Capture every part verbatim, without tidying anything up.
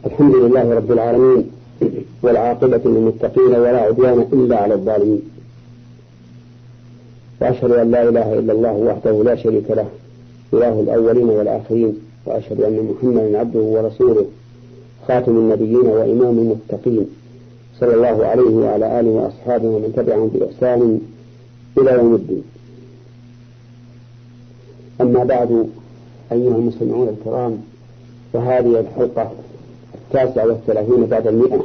الحمد لله رب العالمين، والعاقبة للمتقين ولا عدوان إلا على الظالمين، وأشهد أن لا إله إلا الله وحده لا شريك له إله الأولين والآخرين، وأشهد أن محمدا عبده ورسوله خاتم النبيين وإمام المتقين صلى الله عليه وعلى آله وأصحابه ومن تبعهم بإحسان إلى يوم الدين. أما بعد، أيها المستمعون الكرام، فهذه الحلقة التاسعة والثلاثين بعد المئة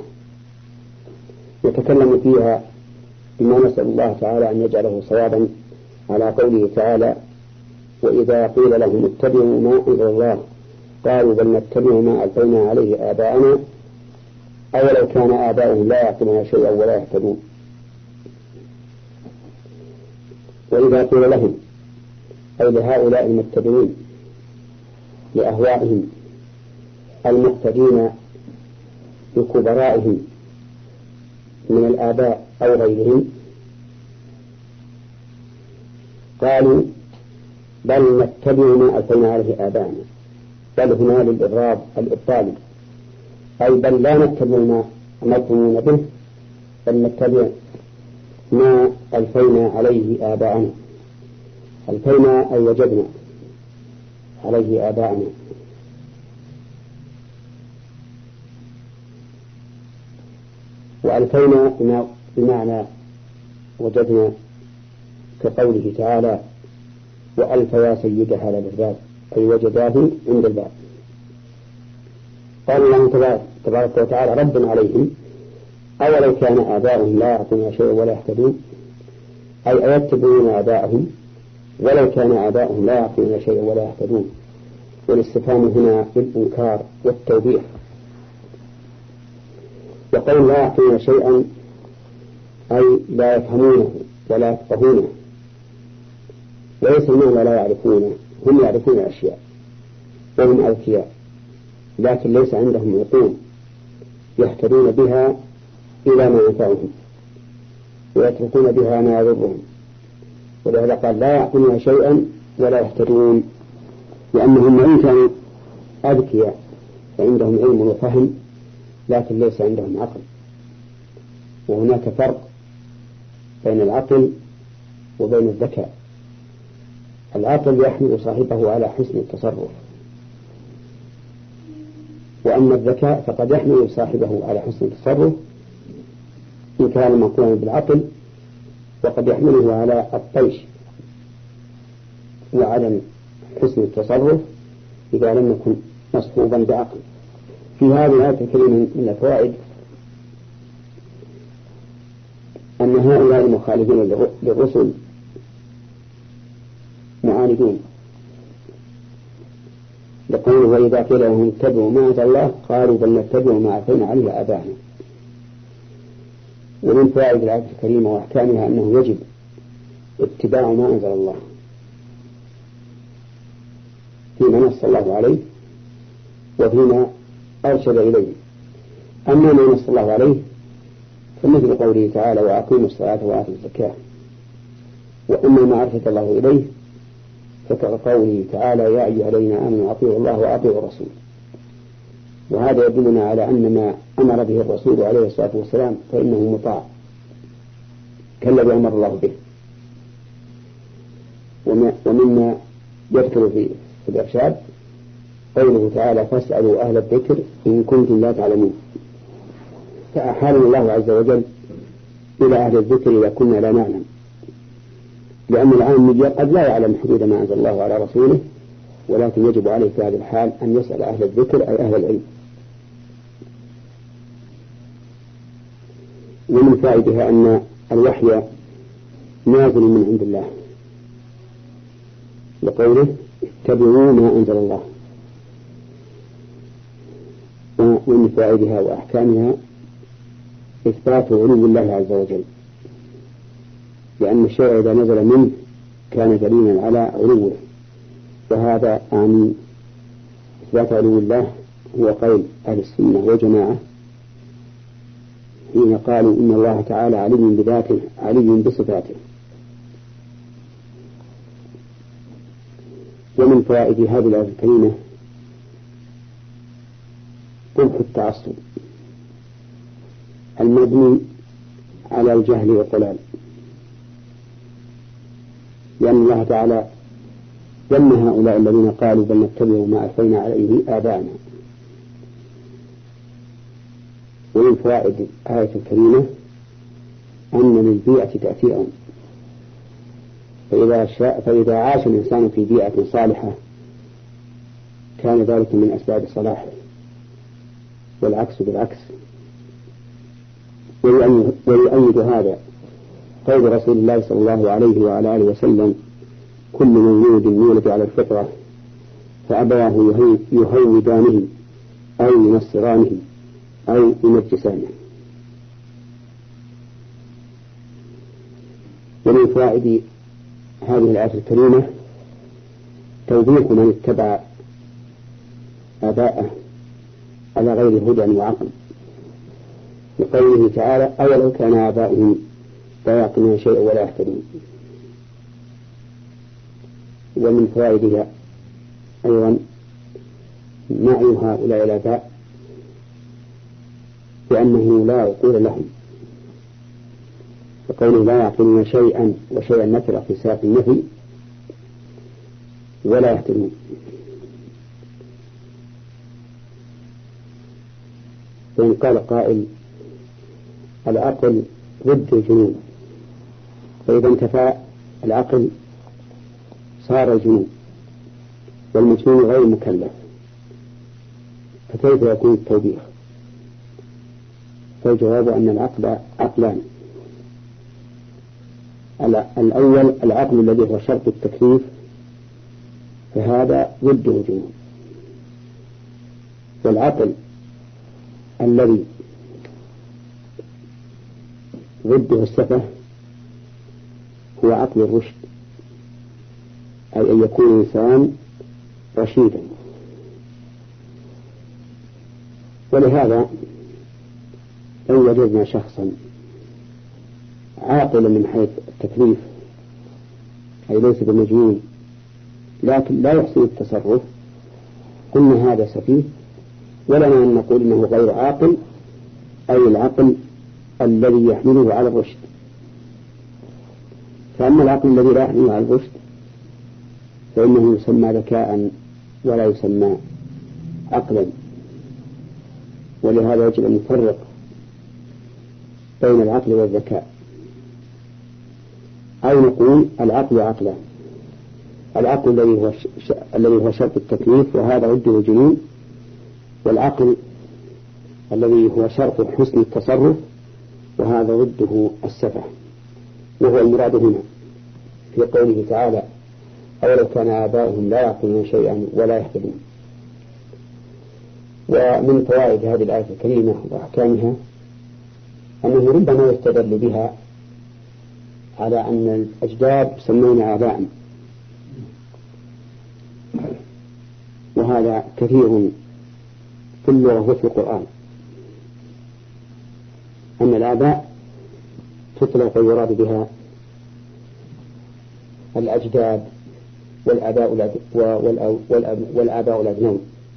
يتكلم فيها بما نسأل الله تعالى أن يجعله صوابا على قوله تعالى: وإذا قيل لهم اتبعوا ما أنزل الله قالوا بل نتبع ما ألقينا عليه آباءنا أولو كان آباؤهم لا يعقلون شيئا ولا يهتدون. وإذا قيل لهم أي لهؤلاء المتبعين لأهوائهم المقتدين بكبرائهم من الآباء أو غيرهم قالوا بل نتبع ما ألقينا عليه آباءنا، بل هنا للإضراب الإبطالي، أي بل لا نتبع ما أمرتمون به، بل نتبع ما ألقينا عليه آباءنا. ألقينا أي وجدنا عليه آباءنا. وألقينا بمعنى وجدنا كقوله تعالى: وألف يا سيدها لدى الباب، أي وجداه عند الباب. قال الله تبارك وتعالى رب عليهم أولو كان آباؤهم لا يعقلون شيئا ولا يهتدون، أي أيتبعون آباءهم ولو كان آباؤهم لا يعقلون شيئا ولا يهتدون. والاستفهام هنا للإنكار والتوبيخ. وقول لا يعقلون شيئا أي لا يفهمونه ولا يفقهونه، وليس المعنى لا يعرفونه، هم يعرفون الأشياء وهم أذكياء، لكن ليس عندهم عقول يهتدون بها إلى ما ينفعهم ويتركون بها ما يضرهم. ولهذا قال لا يعقلون شيئا ولا يهتدون، لأنهم وإن كانوا أذكياء فعندهم علم وفهم، لكن ليس عندهم عقل. وهناك فرق بين العقل وبين الذكاء. العقل يحمل صاحبه على حسن التصرف، وأما الذكاء فقد يحمل صاحبه على حسن التصرف إن كان مقوما بالعقل، وقد يحمله على الطيش وعدم حسن التصرف إذا لم يكن مصحوبا بعقل. في هذه الآية الكريمة من الفوائد أن هؤلاء المخالفين للرسل معاندون، لقوله وإذا قيل لهم اتبعوا ما أنزل الله قالوا بل نتبع ما ألقينا عليه آباءنا. ومن فوائد الآية الكريمة وأحكامها أنه يجب اتباع ما أنزل الله فيما نص الله عليه وفيما أرشد إليه. أما ما نص الله عليه فمثل قوله تعالى وأقيموا الصلاة وآتوا الزكاة. وأما ما أرشد الله إليه فكقوله تعالى يا أيها الذين آمنوا أطيعوا الله وأطيعوا الرسول. وهذا يدلنا على أن ما أمر به الرسول عليه الصلاة والسلام فإنه مطاع كالذي أمر الله به. ومما يذكر في الإرشاد قوله تعالى فاسألوا أهل الذكر إن كنتم لا تعلمون، فأحال الله عز وجل إلى أهل الذكر إذا كنا لا نعلم، لأن العام قد لا يعلم حدود ما أنزل الله على رسوله، ولكن يجب عليه في هذه الحال أن يسأل أهل الذكر أي أهل العلم. ومن فائدها أن الوحي نازل من عند الله، لقوله اتبعوا ما أنزل الله. ومن فائدها وأحكامها إثبات علو الله عز وجل، لأن الشيء إذا نزل منه كان دليلا على علوه. وهذا أعني إثبات علو الله هو قول أهل السنة والجماعة حين قالوا إن الله تعالى علي بذاته علي بصفاته. ومن فوائد هذه الآية الكريمة قبح التعصب المبني على الجهل والضلال، لأن الله تعالى ذم هؤلاء الذين قالوا بل نتبع ما ألفينا عليه آباءنا. ومن فوائد الآية الكريمة أن للبيئة تأثيرا، فإذا, شاء فإذا عاش الإنسان في بيئة صالحة كان ذلك من أسباب صلاحه، والعكس بالعكس. ويؤيد هذا قول رسول الله صلى الله عليه وعلى آله وسلم: كل مولود يولد على الفطرة فأبواه يهودانه أو ينصرانه أو يمجسانه. ومن فوائد هذه الآية الكريمة توبيخ من اتبع آباءه على غير هدى وعقل، لقوله تعالى: أولو كان آباؤهم لا يعقلون شيئا ولا يهتدون. ومن فوائدها أيضا نعي هؤلاء الآباء بأنه لا عقول لهم، فقوله لا يعقلون شيئا وشيئا نكرة في سياق النفي ولا يهتدون. فإن قال قائل: العقل ضد الجنون، فإذا انتفى العقل صار الجنون، والمجنون غير مكلف، فكيف يكون التوبيخ؟ فالجواب أن العقل عقلان: الأول العقل الذي هو شرط التكليف، فهذا ضده الجنون، والعقل الذي ضده السفه هو عقل الرشد، أي أن يكون الإنسان رشيدا. ولهذا لو وجدنا شخصا عاقلا من حيث التكليف، أي ليس بمجنون لكن لا يحسن التصرف، قلنا هذا سفيه، ولنا أن نقول إنه غير عاقل، أي العقل الذي يحمله على الرشد. فأما العقل الذي لا يحمله على الرشد فإنه يسمى ذكاء ولا يسمى عقلا. ولهذا يجب أن نفرق بين العقل والذكاء، أو نقول العقل عقلا: العقل الذي هو ش... الذي هو شرط التكليف وهذا ضده الجنون، والعقل الذي هو شرط حسن التصرف وهذا ضده السفه. وهو المراد هنا في قوله تعالى: أولو كان آباؤهم لا يعقلون شيئا ولا يهتدون. ومن فوائد هذه الآية الكريمة وأحكامها أنه ربما يستدل بها على أن الأجداد يسمون آباء، وهذا كثير في اللغة وفي القرآن، أن الآباء تطلق ويراد بها الأجداد والآباء والآباء الأبنون.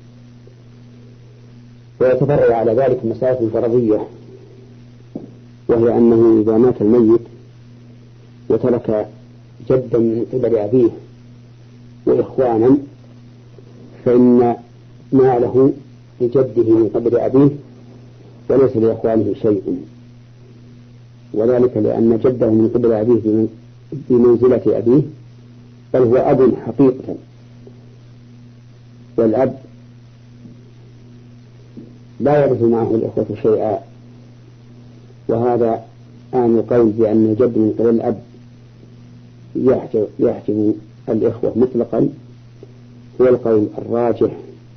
ويتفرع على ذلك مسائل فرضية، وهي أنه إذا مات الميت وترك جدا من قبل أبيه وإخوانا فإن ماله لجده من قبل أبيه وليس لإخوانه شيء، وذلك لأن جده من قبل أبيه بمنزلة أبيه، بل هو أب حقيقة، والأب لا يرث معه الإخوة شيئا. وهذا آن القول بأن الجد من قبل الأب يحجب, يحجب الإخوة مطلقا هو القول الراجح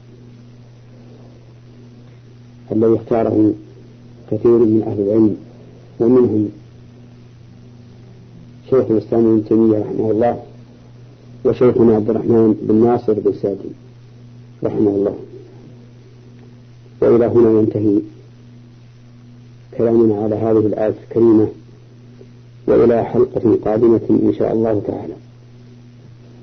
الذي اختاره كثير من أهل العلم، ومنهم شيخ الإسلام ابن تيمية رحمه الله، وشيخنا عبد الرحمن بن ناصر بن سعدي رحمه الله. وإلى هنا ينتهي كلامنا على هذه الآية الكريمة، وإلى حلقة قادمة إن شاء الله تعالى.